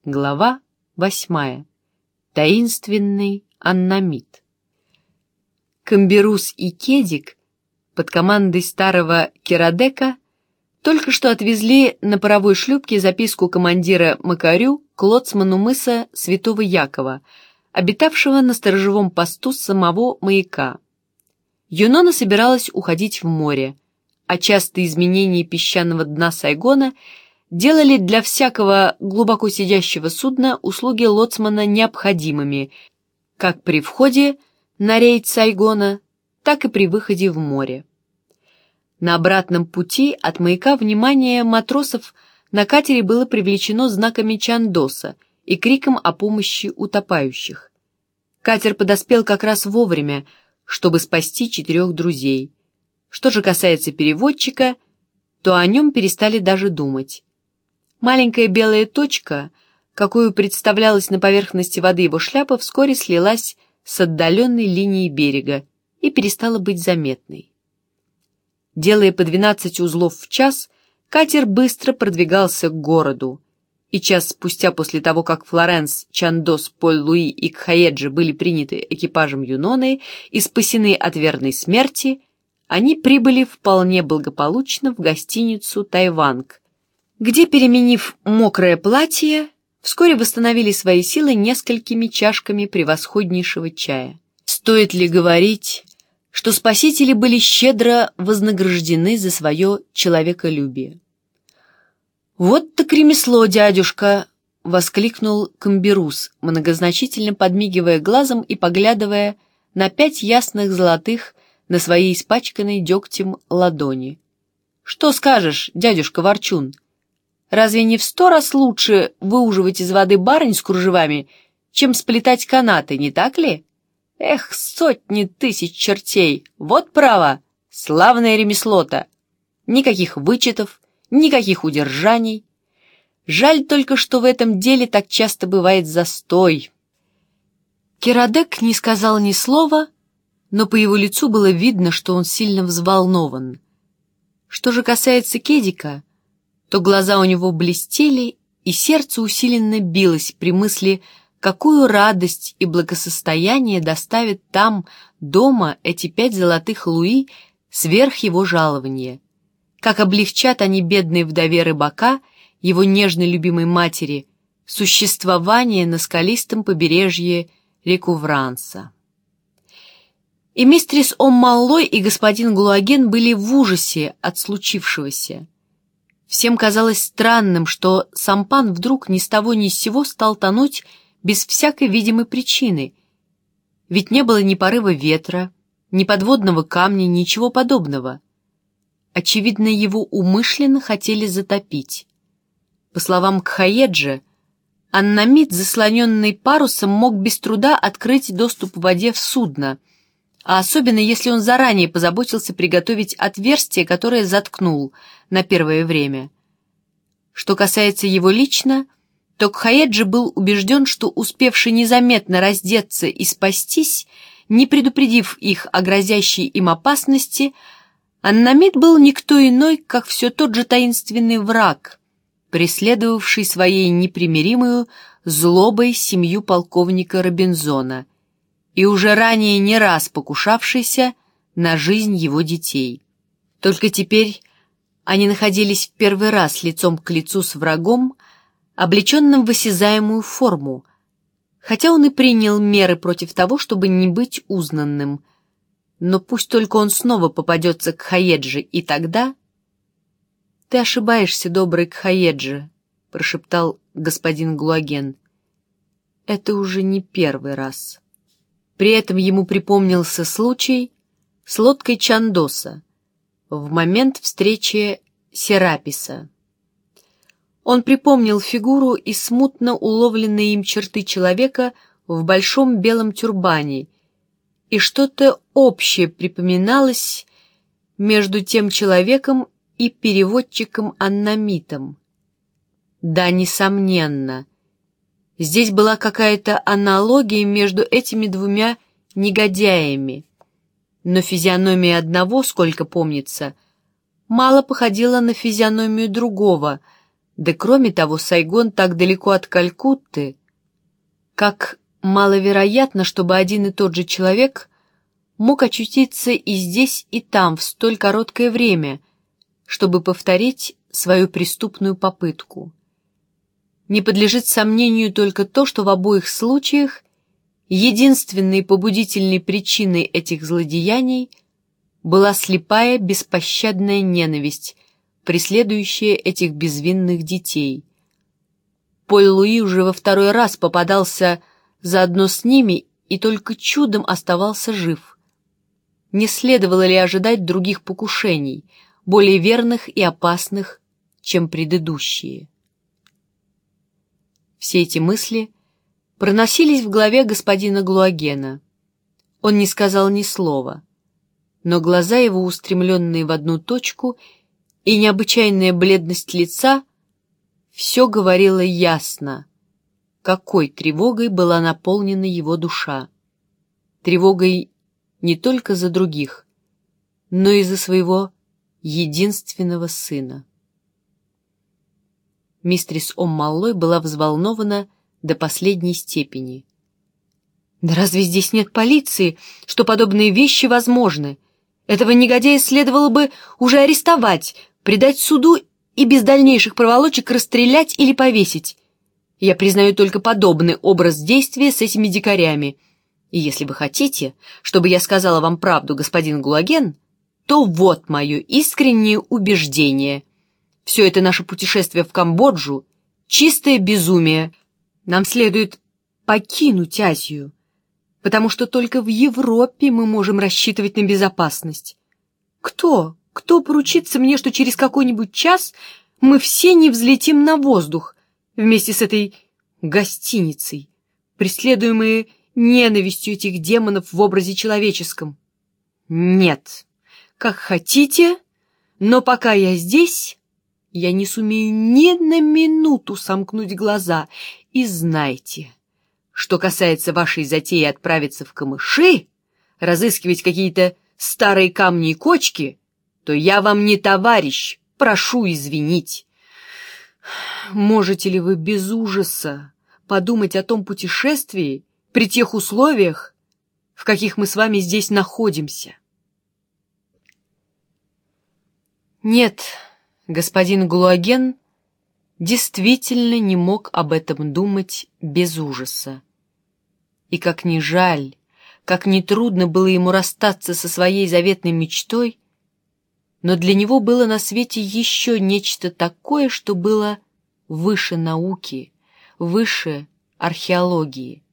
Глава 8. Таинственный Аннамит. Камберус и Кедик под командой старого Керадека только что отвезли на паровой шлюпке записку командира Макарю к лоцману мыса Святого Якова, обитавшего на сторожевом посту самого маяка. Юнона собиралась уходить в море, а частые изменения песчаного дна Сайгона делали для всякого глубоко сидящего судна услуги лоцмана необходимыми, как при входе на рейд Сайгона, так и при выходе в море. На обратном пути от маяка внимание матросов на катере было привлечено знаками Чандоса и криком о помощи утопающих. Катер подоспел как раз вовремя, чтобы спасти 4 друзей. Что же касается переводчика, то о нем перестали даже думать. Маленькая белая точка, какую представлялась на поверхности воды его шляпа, вскоре слилась с отдаленной линией берега и перестала быть заметной. Делая по 12 узлов в час, катер быстро продвигался к городу, и час спустя после того, как Флоренс, Чандос, Поль-Луи и Кхаеджи были приняты экипажем Юноны и спасены от верной смерти, они прибыли вполне благополучно в гостиницу «Тайванг», где, переменив мокрое платье, вскоре восстановили свои силы несколькими чашками превосходнейшего чая. Стоит ли говорить, что спасители были щедро вознаграждены за свое человеколюбие? «Вот так ремесло, дядюшка!» — воскликнул Камберус, многозначительно подмигивая глазом и поглядывая на 5 ясных золотых на своей испачканной дегтем ладони. «Что скажешь, дядюшка Ворчун? Разве не в 100 раз лучше выуживать из воды барынь с кружевами, чем сплетать канаты, не так ли? Эх, сотни тысяч чертей! Вот право! Славное ремесло-то! Никаких вычетов, никаких удержаний. Жаль только, что в этом деле так часто бывает застой». Керадек не сказал ни слова, но по его лицу было видно, что он сильно взволнован. Что же касается Кедика, то глаза у него блестели, и сердце усиленно билось при мысли, какую радость и благосостояние доставят там, дома, эти 5 золотых луи сверх его жалования. Как облегчат они бедной вдове рыбака, его нежной любимой матери, существование на скалистом побережье Рекувранса. И мистрис Оммаллой и господин Глуаген были в ужасе от случившегося. Всем казалось странным, что сампан вдруг ни с того ни с сего стал тонуть без всякой видимой причины, ведь не было ни порыва ветра, ни подводного камня, ничего подобного. Очевидно, его умышленно хотели затопить. По словам Кхаеджи, Аннамит, заслоненный парусом, мог без труда открыть доступ в воде в судно, а особенно если он заранее позаботился приготовить отверстие, которое заткнул на первое время. Что касается его лично, то Кхаеджи был убежден, что, успевший незаметно раздеться и спастись, не предупредив их о грозящей им опасности, Аннамит был никто иной, как все тот же таинственный враг, преследовавший своей непримиримою злобой семью полковника Робинзона и уже ранее не раз покушавшийся на жизнь его детей. Только теперь они находились в первый раз лицом к лицу с врагом, облеченным в осязаемую форму, хотя он и принял меры против того, чтобы не быть узнанным. Но пусть только он снова попадется к Кхаеджи, и тогда... «Ты ошибаешься, добрый Кхаеджи», — прошептал господин Глуаген. «Это уже не первый раз». При этом ему припомнился случай с лодкой Чандоса в момент встречи Сераписа. Он припомнил фигуру и смутно уловленные им черты человека в большом белом тюрбане, и что-то общее припоминалось между тем человеком и переводчиком Аннамитом. Да, несомненно, здесь была какая-то аналогия между этими 2 негодяями, но физиономия одного, сколько помнится, мало походила на физиономию другого, Да кроме того, Сайгон так далеко от Калькутты, как маловероятно, чтобы один и тот же человек мог очутиться и здесь, и там в столь короткое время, чтобы повторить свою преступную попытку. Не подлежит сомнению только то, что в обоих случаях единственной побудительной причиной этих злодеяний была слепая, беспощадная ненависть, преследующая этих безвинных детей. Поль-Луи уже во второй раз попадался заодно с ними и только чудом оставался жив. Не следовало ли ожидать других покушений, более верных и опасных, чем предыдущие? Все эти мысли проносились в голове господина Глуагена. Он не сказал ни слова, но глаза его, устремленные в одну точку, и необычайная бледность лица все говорило ясно, какой тревогой была наполнена его душа. Тревогой не только за других, но и за своего единственного сына. Мистрис Оммаллой была взволнована до последней степени. «Да разве здесь нет полиции, что подобные вещи возможны? Этого негодяя следовало бы уже арестовать, предать суду и без дальнейших проволочек расстрелять или повесить. Я признаю только подобный образ действия с этими дикарями. И если вы хотите, чтобы я сказала вам правду, господин Глуаген, то вот мое искреннее убеждение. Все это наше путешествие в Камбоджу — чистое безумие. Нам следует покинуть Азию, потому что только в Европе мы можем рассчитывать на безопасность. Кто поручится мне, что через какой-нибудь час мы все не взлетим на воздух вместе с этой гостиницей, преследуемые ненавистью этих демонов в образе человеческом? Нет, как хотите, но пока я здесь, я не сумею ни на минуту сомкнуть глаза. И знайте, что касается вашей затеи отправиться в камыши, разыскивать какие-то старые камни и кочки, то я вам не товарищ, прошу извинить. Можете ли вы без ужаса подумать о том путешествии при тех условиях, в каких мы с вами здесь находимся? Нет, господин Глуаген действительно не мог об этом думать без ужаса. И как ни жаль, как ни трудно было ему расстаться со своей заветной мечтой, но для него было на свете еще нечто такое, что было выше науки, выше археологии.